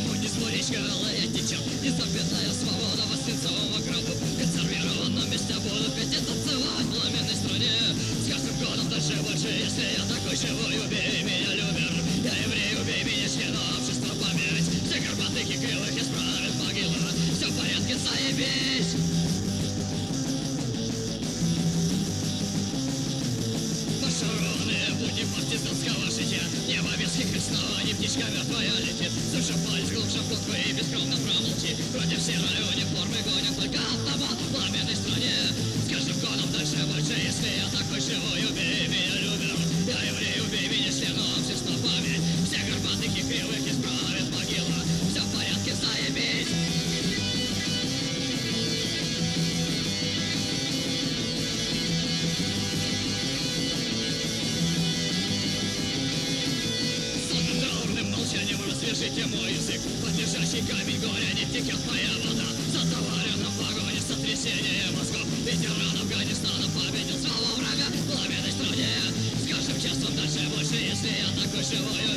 Речка алая течет, незабвенная свобода во свинцового гробу. В консервированном месте буду петь и танцевать в пламенной стране. С каждым годом дальше больше, если я такой живой, убей меня, любер. Я еврей, убей меня, члена общества память. Все горбатых и кривых исправит могила. Все в порядке, заебись. Пошарованы будни партизанского жития. Небо ветских оснований, птичка мертвая летит. Суша палец глубже в кутку и бескровно промолчи. Против серой униформы гонят только автомат в пламенной стране. С каждым годом дальше больше, если я такой живой, убей меня, любер. Я еврей, убей меня, членом общества память. Все горбатых и кривых исправит могила. Все в порядке, заебись. Развяжите мой язык, под лежащий камень горя не текет моя вода. Затоварена в погоне сотрясение мозгов. Ветеран Афганистана победил своего врага в пламенной стране. С каждым часом дальше больше, если я такой живой.